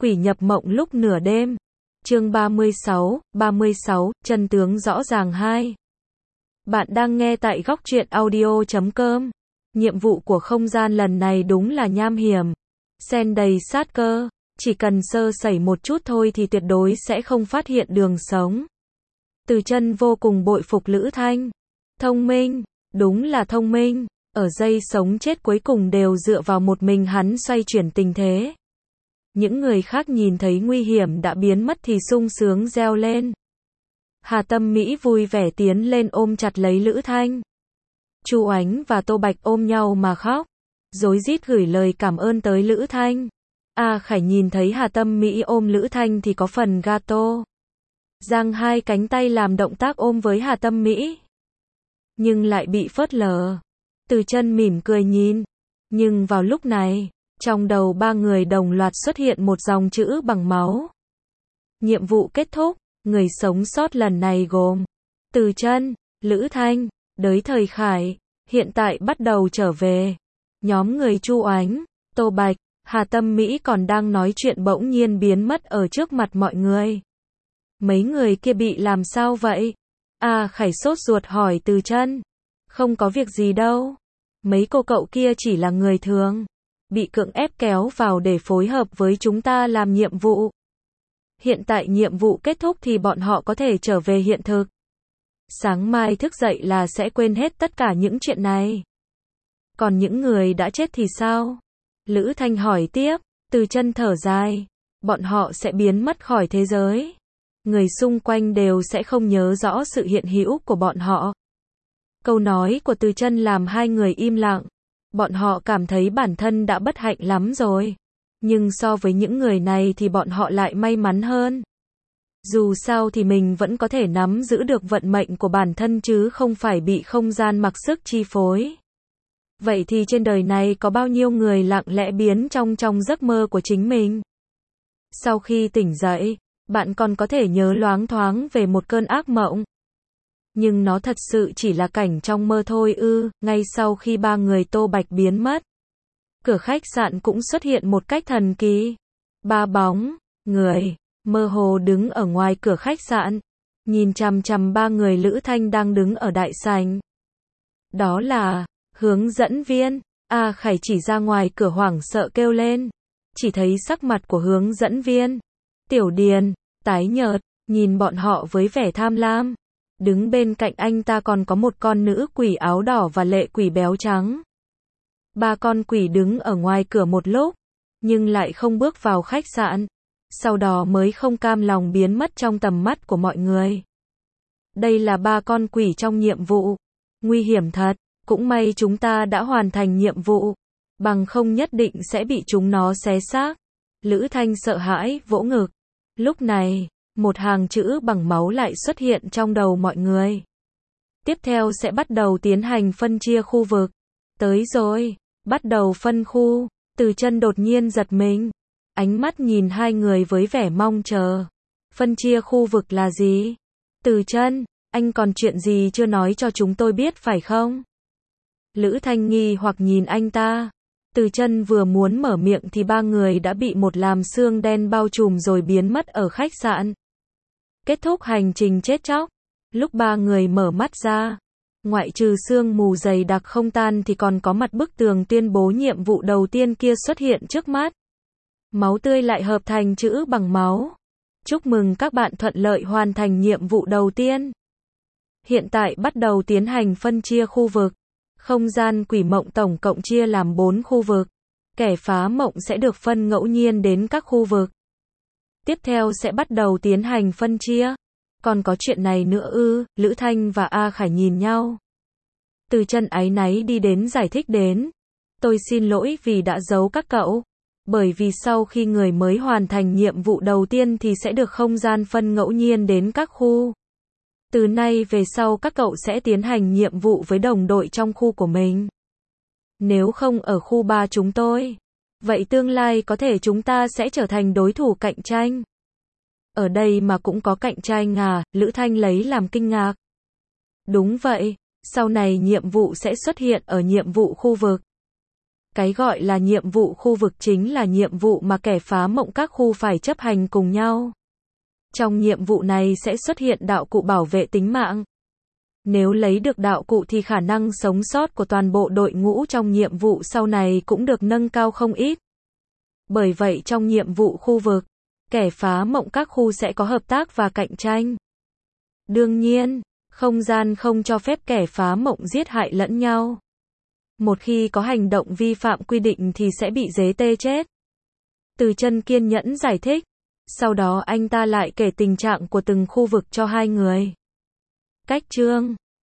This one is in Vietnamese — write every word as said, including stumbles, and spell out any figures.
Quỷ nhập mộng lúc nửa đêm. Chương ba mươi sáu, ba mươi sáu, chân tướng rõ ràng hai. Bạn đang nghe tại góc truyện audio chấm com. Nhiệm vụ của không gian lần này đúng là nham hiểm, xen đầy sát cơ, chỉ cần sơ sẩy một chút thôi thì tuyệt đối sẽ không phát hiện đường sống. Từ Chân vô cùng bội phục Lữ Thanh. Thông minh, đúng là thông minh, ở giây sống chết cuối cùng đều dựa vào một mình hắn xoay chuyển tình thế. Những người khác nhìn thấy nguy hiểm đã biến mất thì sung sướng reo lên. Hà Tâm Mỹ vui vẻ tiến lên ôm chặt lấy Lữ Thanh. Chu Ánh và Tô Bạch ôm nhau mà khóc, rối rít gửi lời cảm ơn tới Lữ Thanh. A Khải nhìn thấy Hà Tâm Mỹ ôm Lữ Thanh thì có phần gato, giang hai cánh tay làm động tác ôm với Hà Tâm Mỹ, nhưng lại bị phớt lờ. Từ Chân mỉm cười nhìn, nhưng vào lúc này, trong đầu ba người đồng loạt xuất hiện một dòng chữ bằng máu. Nhiệm vụ kết thúc, người sống sót lần này gồm Từ Chân, Lữ Thanh, Đới Thời Khải, hiện tại bắt đầu trở về. Nhóm người Chu Ánh, Tô Bạch, Hà Tâm Mỹ còn đang nói chuyện bỗng nhiên biến mất ở trước mặt mọi người. Mấy người kia bị làm sao vậy? A Khải sốt ruột hỏi Từ Chân. Không có việc gì đâu. Mấy cô cậu kia chỉ là người thường, bị cưỡng ép kéo vào để phối hợp với chúng ta làm nhiệm vụ. Hiện tại nhiệm vụ kết thúc thì bọn họ có thể trở về hiện thực. Sáng mai thức dậy là sẽ quên hết tất cả những chuyện này. Còn những người đã chết thì sao? Lữ Thanh hỏi tiếp. Từ Chân thở dài. Bọn họ sẽ biến mất khỏi thế giới. Người xung quanh đều sẽ không nhớ rõ sự hiện hữu của bọn họ. Câu nói của Từ Chân làm hai người im lặng. Bọn họ cảm thấy bản thân đã bất hạnh lắm rồi. Nhưng so với những người này thì bọn họ lại may mắn hơn. Dù sao thì mình vẫn có thể nắm giữ được vận mệnh của bản thân chứ không phải bị không gian mặc sức chi phối. Vậy thì trên đời này có bao nhiêu người lặng lẽ biến trong trong giấc mơ của chính mình? Sau khi tỉnh dậy, bạn còn có thể nhớ loáng thoáng về một cơn ác mộng. Nhưng nó thật sự chỉ là cảnh trong mơ thôi ư? Ngay sau khi ba người Tô Bạch biến mất, cửa khách sạn cũng xuất hiện một cách thần kỳ. Ba bóng người mơ hồ đứng ở ngoài cửa khách sạn, nhìn chằm chằm ba người Lữ Thanh đang đứng ở đại sảnh. Đó là hướng dẫn viên. A Khải chỉ ra ngoài cửa hoảng sợ kêu lên. Chỉ thấy sắc mặt của hướng dẫn viên Tiểu Điền tái nhợt, nhìn bọn họ với vẻ tham lam. Đứng bên cạnh anh ta còn có một con nữ quỷ áo đỏ và lệ quỷ béo trắng. Ba con quỷ đứng ở ngoài cửa một lúc, nhưng lại không bước vào khách sạn. Sau đó mới không cam lòng biến mất trong tầm mắt của mọi người. Đây là ba con quỷ trong nhiệm vụ. Nguy hiểm thật, cũng may chúng ta đã hoàn thành nhiệm vụ. Bằng không nhất định sẽ bị chúng nó xé xác. Lữ Thanh sợ hãi, vỗ ngực. Lúc này, một hàng chữ bằng máu lại xuất hiện trong đầu mọi người. Tiếp theo sẽ bắt đầu tiến hành phân chia khu vực. Tới rồi, bắt đầu phân khu. Từ Chân đột nhiên giật mình. Ánh mắt nhìn hai người với vẻ mong chờ. Phân chia khu vực là gì? Từ Chân, anh còn chuyện gì chưa nói cho chúng tôi biết phải không? Lữ Thanh nghi hoặc nhìn anh ta. Từ Chân vừa muốn mở miệng thì ba người đã bị một làn sương đen bao trùm rồi biến mất ở khách sạn. Kết thúc hành trình chết chóc. Lúc ba người mở mắt ra, ngoại trừ sương mù dày đặc không tan thì còn có mặt bức tường tuyên bố nhiệm vụ đầu tiên kia xuất hiện trước mắt. Máu tươi lại hợp thành chữ bằng máu. Chúc mừng các bạn thuận lợi hoàn thành nhiệm vụ đầu tiên. Hiện tại bắt đầu tiến hành phân chia khu vực. Không gian quỷ mộng tổng cộng chia làm bốn khu vực. Kẻ phá mộng sẽ được phân ngẫu nhiên đến các khu vực. Tiếp theo sẽ bắt đầu tiến hành phân chia. Còn có chuyện này nữa ư? Lữ Thanh và A Khải nhìn nhau. Từ Chân áy náy đi đến giải thích đến. Tôi xin lỗi vì đã giấu các cậu. Bởi vì sau khi người mới hoàn thành nhiệm vụ đầu tiên thì sẽ được không gian phân ngẫu nhiên đến các khu. Từ nay về sau các cậu sẽ tiến hành nhiệm vụ với đồng đội trong khu của mình. Nếu không ở khu ba chúng tôi, vậy tương lai có thể chúng ta sẽ trở thành đối thủ cạnh tranh. Ở đây mà cũng có cạnh tranh à? Lữ Thanh lấy làm kinh ngạc. Đúng vậy, sau này nhiệm vụ sẽ xuất hiện ở nhiệm vụ khu vực. Cái gọi là nhiệm vụ khu vực chính là nhiệm vụ mà kẻ phá mộng các khu phải chấp hành cùng nhau. Trong nhiệm vụ này sẽ xuất hiện đạo cụ bảo vệ tính mạng. Nếu lấy được đạo cụ thì khả năng sống sót của toàn bộ đội ngũ trong nhiệm vụ sau này cũng được nâng cao không ít. Bởi vậy trong nhiệm vụ khu vực, kẻ phá mộng các khu sẽ có hợp tác và cạnh tranh. Đương nhiên, không gian không cho phép kẻ phá mộng giết hại lẫn nhau. Một khi có hành động vi phạm quy định thì sẽ bị giết tê chết. Từ Chân kiên nhẫn giải thích. Sau đó anh ta lại kể tình trạng của từng khu vực cho hai người. Cách chương